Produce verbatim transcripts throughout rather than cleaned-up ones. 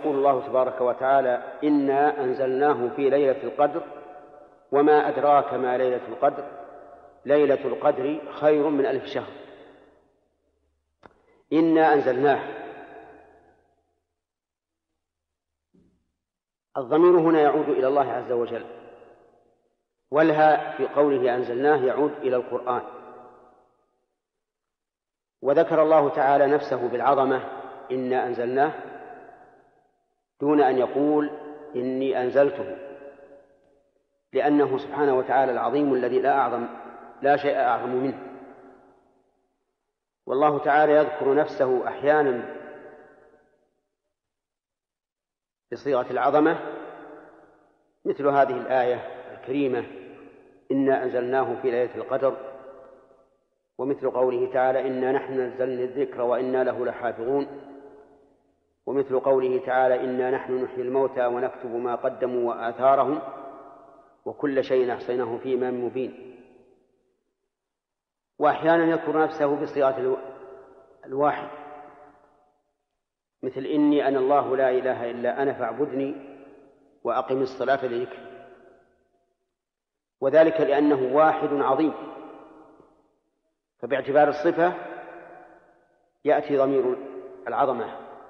يقول الله تبارك وتعالى: إنا أنزلناه في ليلة القدر وما أدراك ما ليلة القدر ليلة القدر خير من ألف شهر. إنا أنزلناه، الضمير هنا يعود إلى الله عز وجل، والها في قوله أنزلناه يعود إلى القرآن. وذكر الله تعالى نفسه بالعظمة: إنا أنزلناه، دون أن يقول إني أنزلته، لأنه سبحانه وتعالى العظيم الذي لا أعظم لا شيء أعظم منه. والله تعالى يذكر نفسه أحيانا بصيغة العظمة، مثل هذه الآية الكريمة: إنا أنزلناه في ليلة القدر، ومثل قوله تعالى: إنا نحن نزلنا الذكر وإنا له لحافظون، ومثل قوله تعالى: إنا نحن نحيي الموتى ونكتب ما قدموا وآثارهم وكل شيء أحصيناه في إمام مبين. وأحيانا يذكر نفسه بصيغة الواحد، مثل: إني أنا الله لا إله إلا أنا فاعبدني وأقم الصلاة لذكري، وذلك لأنه واحد عظيم، فباعتبار الصفة يأتي ضمير العظمة،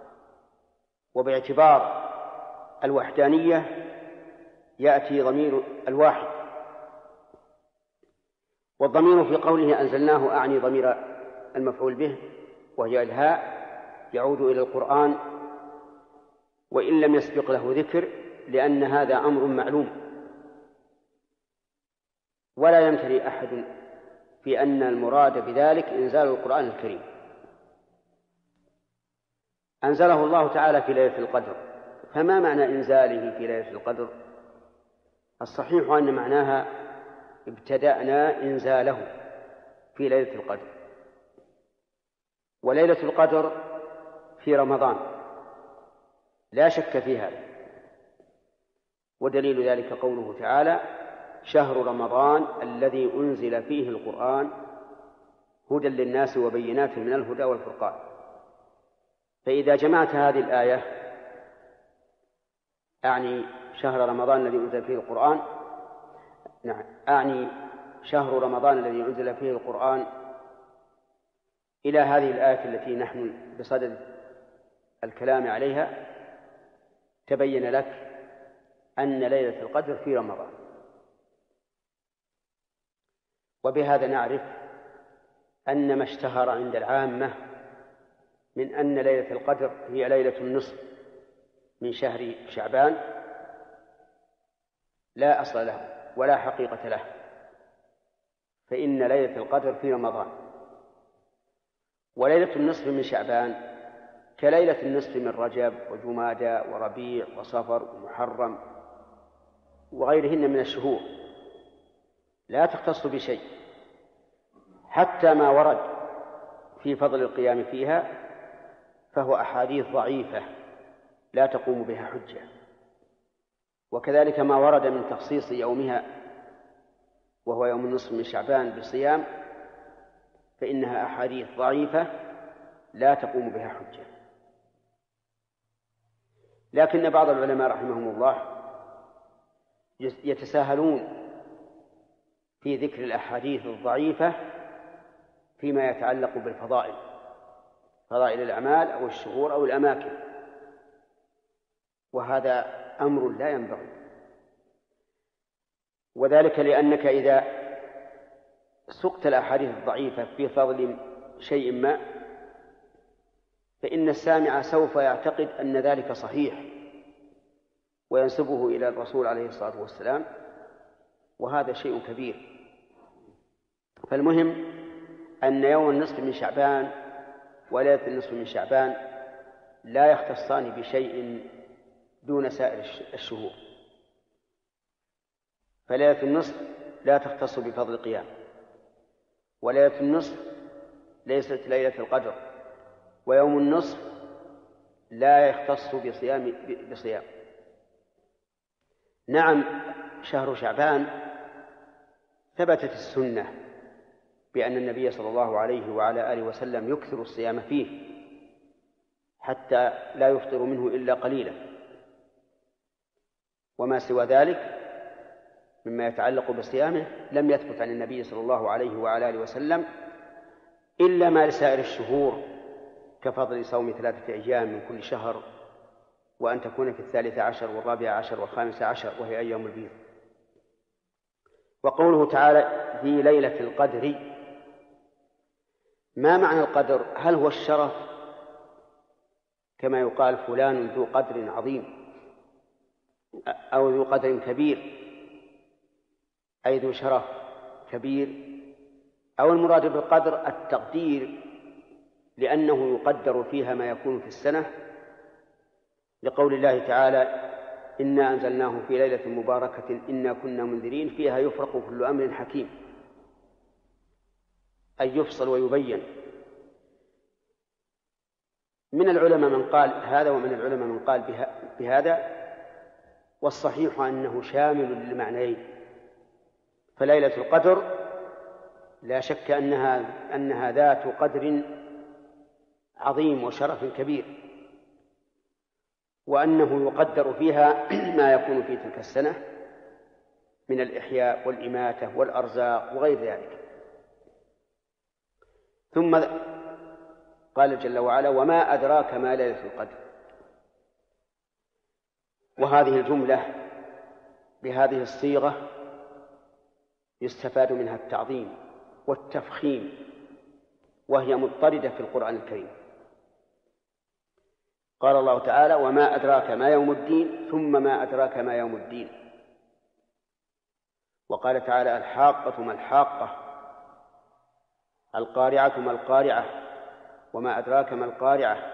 وباعتبار الوحدانية يأتي ضمير الواحد. والضمير في قوله أنزلناه أعني ضمير المفعول به، وهي الهاء، يعود إلى القرآن وإن لم يسبق له ذكر، لأن هذا أمر معلوم، ولا يمتري أحد في أن المراد بذلك إنزال القرآن الكريم. أنزله الله تعالى في ليلة القدر، فما معنى إنزاله في ليلة القدر؟ الصحيح أن معناها ابتدأنا إنزاله في ليلة القدر، وليلة القدر في رمضان لا شك في هذا، ودليل ذلك قوله تعالى: شهر رمضان الذي أنزل فيه القرآن هدى للناس وبينات من الهدى والفرقان. فإذا جمعت هذه الآية أعني شهر رمضان الذي أنزل فيه القرآن نعم أعني شهر رمضان الذي أنزل فيه القرآن إلى هذه الآية التي نحن بصدد الكلام عليها، تبين لك أن ليلة القدر في رمضان. وبهذا نعرف أن ما اشتهر عند العامة من أن ليلة القدر هي ليلة النصف من شهر شعبان لا أصل له ولا حقيقة له، فإن ليلة القدر في رمضان. وليلة النصف من شعبان كليلة النصف من رجب وجمادى وربيع وصفر ومحرم وغيرهن من الشهور، لا تختص بشيء، حتى ما ورد في فضل القيام فيها فهو أحاديث ضعيفة لا تقوم بها حجة، وكذلك ما ورد من تخصيص يومها وهو يوم النصف من شعبان بالصيام فإنها أحاديث ضعيفة لا تقوم بها حجة. لكن بعض العلماء رحمهم الله يتساهلون في ذكر الأحاديث الضعيفة فيما يتعلق بالفضائل، فضائل الأعمال أو الشهور أو الأماكن، وهذا أمر لا ينبغي، وذلك لأنك إذا سقت الأحاديث الضعيفة في فضل شيء ما فإن السامع سوف يعتقد أن ذلك صحيح وينسبه إلى الرسول عليه الصلاة والسلام، وهذا شيء كبير. فالمهم أن يوم النصف من شعبان وليلة النصف من شعبان لا يختصان بشيء دون سائر الشهور، فليلة النصف لا تختص بفضل القيام، وليلة النصف ليست ليلة القدر، ويوم النصف لا يختص بصيام بصيام. نعم، شهر شعبان ثبتت السنة بأن النبي صلى الله عليه وعلى آله وسلم يكثر الصيام فيه حتى لا يفطر منه إلا قليلا، وما سوى ذلك مما يتعلق بصيامه لم يثبت عن النبي صلى الله عليه وعلى آله وسلم إلا ما لسائر الشهور كفضل صوم ثلاثة أيام من كل شهر، وأن تكون في الثالث عشر والرابع عشر والخامس عشر وهي أيام البيض. وقوله تعالى في ليلة القدر، ما معنى القدر؟ هل هو الشرف كما يقال فلان ذو قدر عظيم أو ذو قدر كبير أي ذو شرف كبير، أو المراد بالقدر التقدير لأنه يقدر فيها ما يكون في السنة، لقول الله تعالى إنا أنزلناه في ليلة مباركة إنا كنا منذرين فيها يفرق كل أمر حكيم، أي يفصل ويبين. من العلماء من قال هذا ومن العلماء من قال بهذا، والصحيح أنه شامل للمعنيين. فليلة القدر لا شك أنها, أنها ذات قدر عظيم وشرف كبير، وأنه يقدر فيها ما يكون في تلك السنة من الإحياء والإماتة والأرزاق وغير ذلك. ثم قال جل وعلا وما أدراك ما ليلة القدر، وهذه الجملة بهذه الصيغة يستفاد منها التعظيم والتفخيم، وهي مضطردة في القرآن الكريم. قال الله تعالى وما أدراك ما يوم الدين ثم ما أدراك ما يوم الدين، وقال تعالى الحاقة ما الحاقة، القارعة ما القارعة، وما أدراك ما القارعة.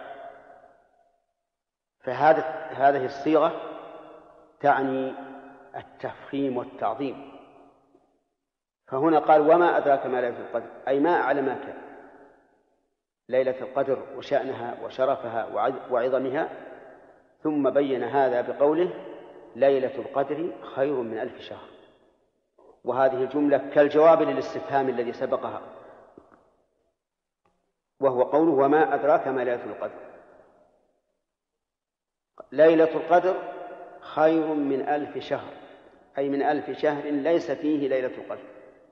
فهذه هذه الصيغة تعني التفخيم والتعظيم. فهنا قال وما أدراك ما ليلة القدر، أي ما أعلمك ليلة القدر وشأنها وشرفها وعظمها، ثم بين هذا بقوله ليلة القدر خير من ألف شهر. وهذه الجملة كالجواب للاستفهام الذي سبقها، وهو قوله وما أدراك ما ليلة القدر. ليلة القدر خير من ألف شهر، أي من ألف شهر ليس فيه ليلة القدر.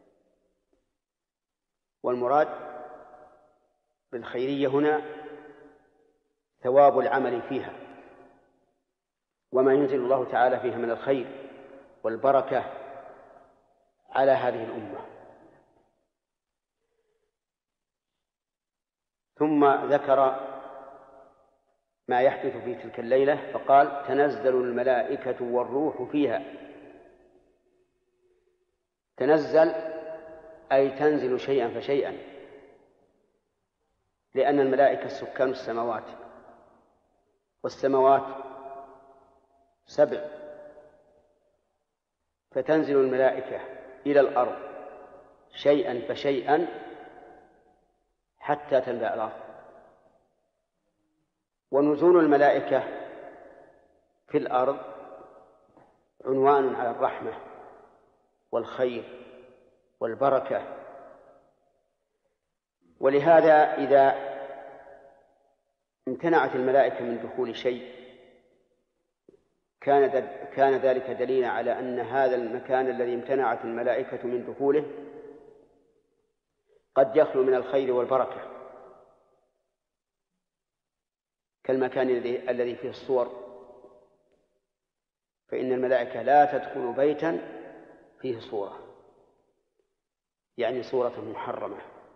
والمراد بالخيرية هنا ثواب العمل فيها وما ينزل الله تعالى فيها من الخير والبركة على هذه الأمة. ثم ذكر ما يحدث في تلك الليلة فقال تنزل الملائكة والروح فيها. تنزل أي تنزل شيئا فشيئا، لأن الملائكة سكان السماوات، والسماوات سبع، فتنزل الملائكة إلى الأرض شيئا فشيئا حتى تملأ الأرض. ونزول الملائكة في الأرض عنوان على الرحمة والخير والبركة. ولهذا إذا امتنعت الملائكة من دخول شيء كان كان ذلك دليلا على أن هذا المكان الذي امتنعت الملائكة من دخوله قد يخلو من الخير والبركة، كالمكان الذي فيه الصور، فإن الملائكة لا تدخل بيتا فيه صورة، يعني صورة محرمة،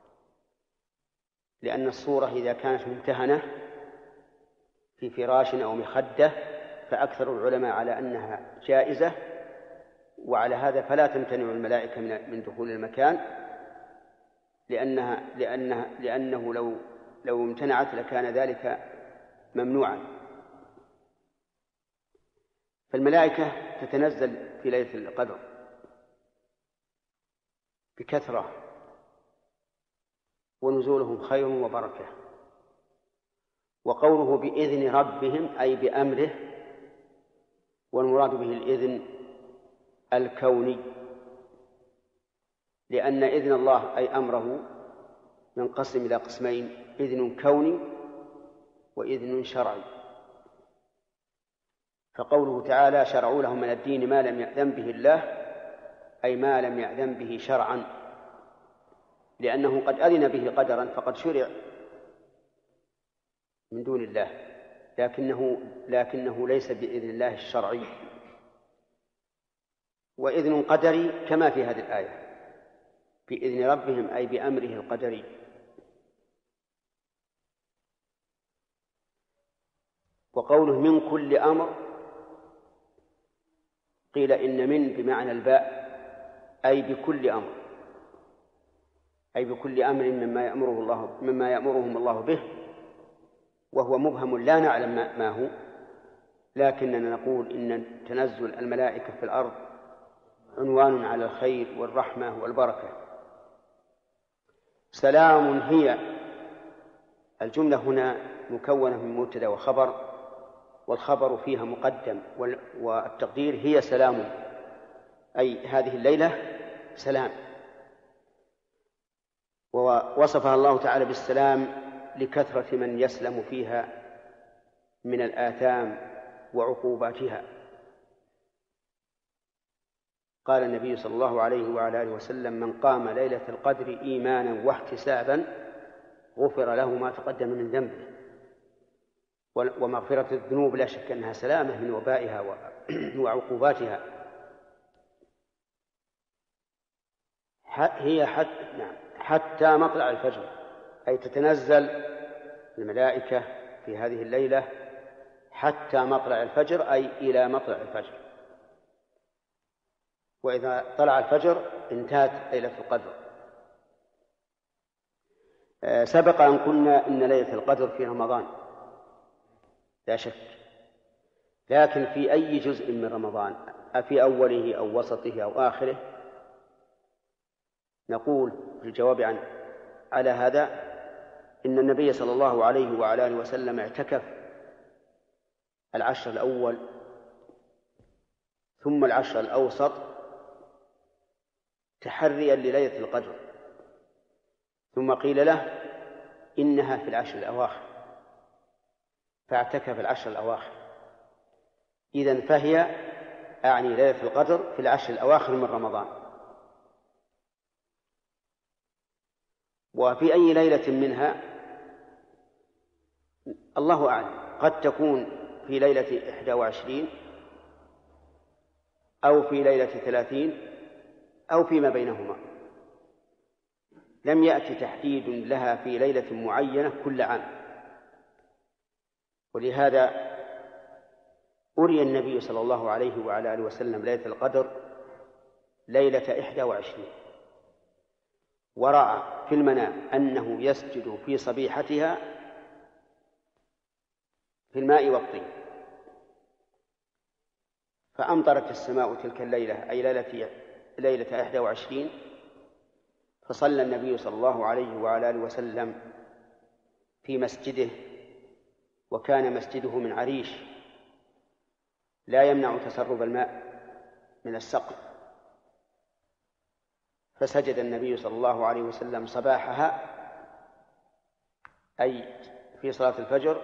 لأن الصورة إذا كانت ممتهنة في فراش أو مخدة فأكثر العلماء على أنها جائزة، وعلى هذا فلا تمتنع الملائكة من دخول المكان، لأنها لأنها لأنه لو لو امتنعت لكان ذلك ممنوعا. فالملائكة تتنزل في ليلة القدر بكثرة، ونزولهم خير وبركة. وقوله بإذن ربهم أي بأمره، والمراد به الإذن الكوني، لأن إذن الله أي أمره ينقسم إلى قسمين: إذن كوني وإذن شرعي. فقوله تعالى شرعوا لهم من الدين ما لم يأذن به الله، أي ما لم يأذن به شرعا، لأنه قد أذن به قدرا فقد شرع من دون الله، لكنه لكنه ليس بإذن الله الشرعي، وإذن قدري كما في هذه الآية بإذن ربهم أي بأمره القدري. وقوله من كل أمر قيل إن من بمعنى الباء أي بكل أمر، أي بكل أمر مما يأمره الله مما يأمرهم الله به، وهو مبهم لا نعلم ما هو، لكننا نقول إن تنزل الملائكة في الأرض عنوان على الخير والرحمة والبركة. سلام هي، الجملة هنا مكونة من مبتدأ وخبر، والخبر فيها مقدم، والتقدير هي سلام، أي هذه الليلة سلام. ووصفها الله تعالى بالسلام لكثرة من يسلم فيها من الآثام وعقوباتها. قال النبي صلى الله عليه وعلى آله وسلم من قام ليلة القدر إيمانا واحتسابا غفر له ما تقدم من ذنبه. ومغفرة الذنوب لا شك أنها سلامة من وبائها وعقوباتها. هي حتى, نعم حتى مطلع الفجر، أي تتنزل الملائكة في هذه الليلة حتى مطلع الفجر، أي إلى مطلع الفجر. وإذا طلع الفجر انتهت ليلة القدر. سبق أن قلنا إن ليلة القدر في رمضان لا شك، لكن في أي جزء من رمضان، أفي أوله أو وسطه أو آخره؟ نقول في الجواب عن على هذا إن النبي صلى الله عليه وعلى آله وسلم اعتكف العشر الأول ثم العشر الأوسط تحريا لليلة القدر، ثم قيل له إنها في العشر الأواخر فاعتكف العشر الأواخر. إذن فهي أعني ليلة القدر في العشر الأواخر من رمضان. وفي أي ليلة منها الله أعلم، قد تكون في ليلة إحدى وعشرين أو في ليلة ثلاثين أو فيما بينهما، لم يأتي تحديد لها في ليلة معينة كل عام. ولهذا أري النبي صلى الله عليه وعلى آله وسلم ليلة القدر ليلة إحدى وعشرين، ورأى في المنام أنه يسجد في صبيحتها في الماء والطين، فأمطرت السماء تلك الليلة أي ليلة ليلة إحدى وعشرين، فصلى النبي صلى الله عليه وعلى آله وسلم في مسجده، وكان مسجده من عريش لا يمنع تسرب الماء من السقف، فسجد النبي صلى الله عليه وسلم صباحها أي في صلاة الفجر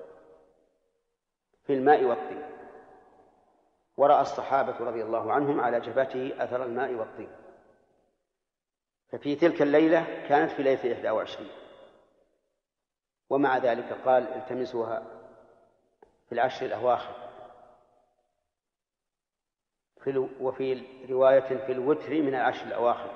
في الماء والطين، ورأى الصحابة رضي الله عنهم على جبهته أثر الماء والطين. ففي تلك الليلة كانت في ليلة إحدى وعشرين، ومع ذلك قال التمسوها في العشر الأواخر، وفي رواية في الوتر من العشر الأواخر.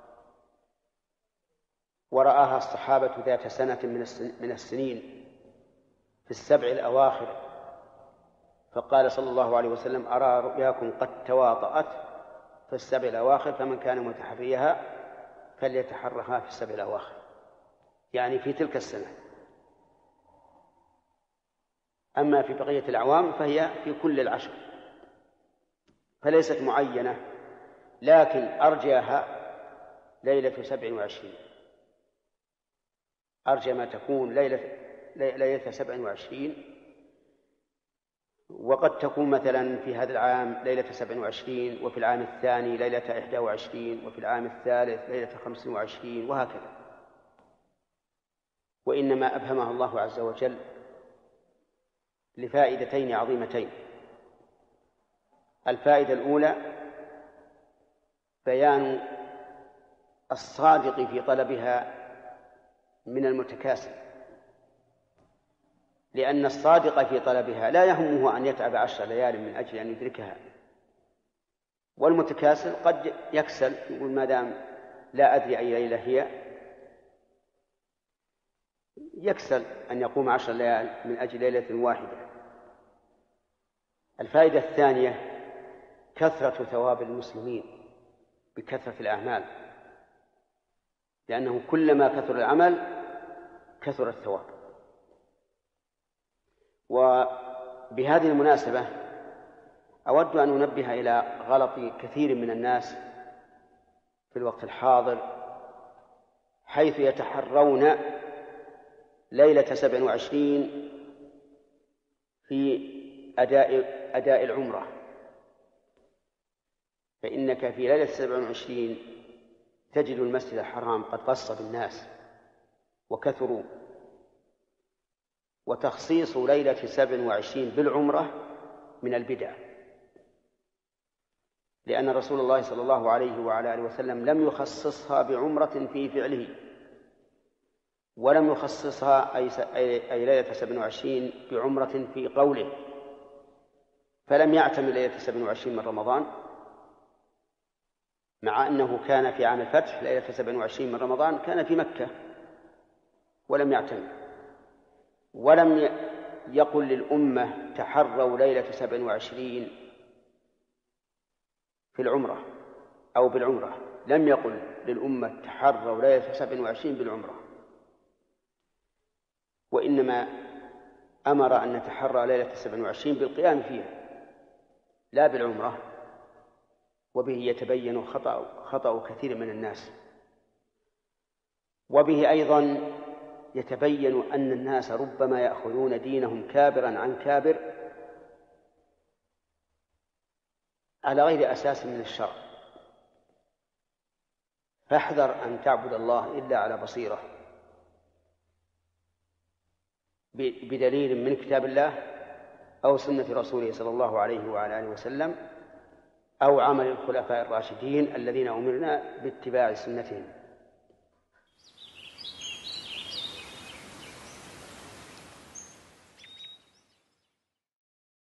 ورآها الصحابة ذات سنة من السنين في السبع الأواخر، فقال صلى الله عليه وسلم أرى رؤياكم قد تواطأت في السبع الأواخر، فمن كان متحريها فليتحرها في السبع الأواخر، يعني في تلك السنة. أما في بقية الأعوام فهي في كل العشر، فليست معينة، لكن أرجاها ليلة سبع وعشرين، أرجى ما تكون ليلة ليلة سبع وعشرين. وقد تكون مثلا في هذا العام ليلة سبع وعشرين، وفي العام الثاني ليلة إحدى وعشرين، وفي العام الثالث ليلة خمس وعشرين، وهكذا. وإنما أبهمها الله عز وجل لفائدتين عظيمتين. الفائدة الأولى بيان الصادق في طلبها من المتكاسل، لأن الصادق في طلبها لا يهمه أن يتعب عشر ليال من أجل أن يدركها، والمتكاسل قد يكسل يقول ما دام لا أدري أي ليلة هي، يكسل أن يقوم عشر ليال من أجل ليلة واحدة. الفائدة الثانية كثرة ثواب المسلمين بكثرة الأعمال، لأنه كلما كثر العمل كثر الثواب. وبهذه المناسبة أود أن أنبه إلى غلط كثير من الناس في الوقت الحاضر، حيث يتحرون ليلة سبع وعشرين في أداء أداء العمرة. فإنك في ليلة سبع وعشرين تجد المسجد الحرام قد قص بالناس وكثروا، وتخصيص ليلة سبع وعشرين بالعمرة من البدع، لأن رسول الله صلى الله عليه وعلى آله وسلم لم يخصصها بعمرة في فعله، ولم يخصصها أي ليلة سبع وعشرين بعمرة في قوله، فلم يعتمد ليلة سبع وعشرين من رمضان، مع أنه كان في عام الفتح ليلة سبع وعشرين من رمضان كان في مكة ولم يعتمد، ولم يقل للأمة تحروا ليلة سبع وعشرين في العمرة أو بالعمرة، لم يقل للأمة تحروا ليلة سبع وعشرين بالعمرة، وإنما أمر أن نتحرى ليلة سبع وعشرين بالقيام فيها لا بالعمرة. وبه يتبين خطأ, خطأ كثير من الناس، وبه أيضا يتبين أن الناس ربما يأخذون دينهم كابرا عن كابر على غير أساس من الشرع. فاحذر أن تعبد الله إلا على بصيرة بدليل من كتاب الله أو سنة رسوله صلى الله عليه وعلى آله وسلم أو عمل الخلفاء الراشدين الذين أمرنا باتباع سنتهم.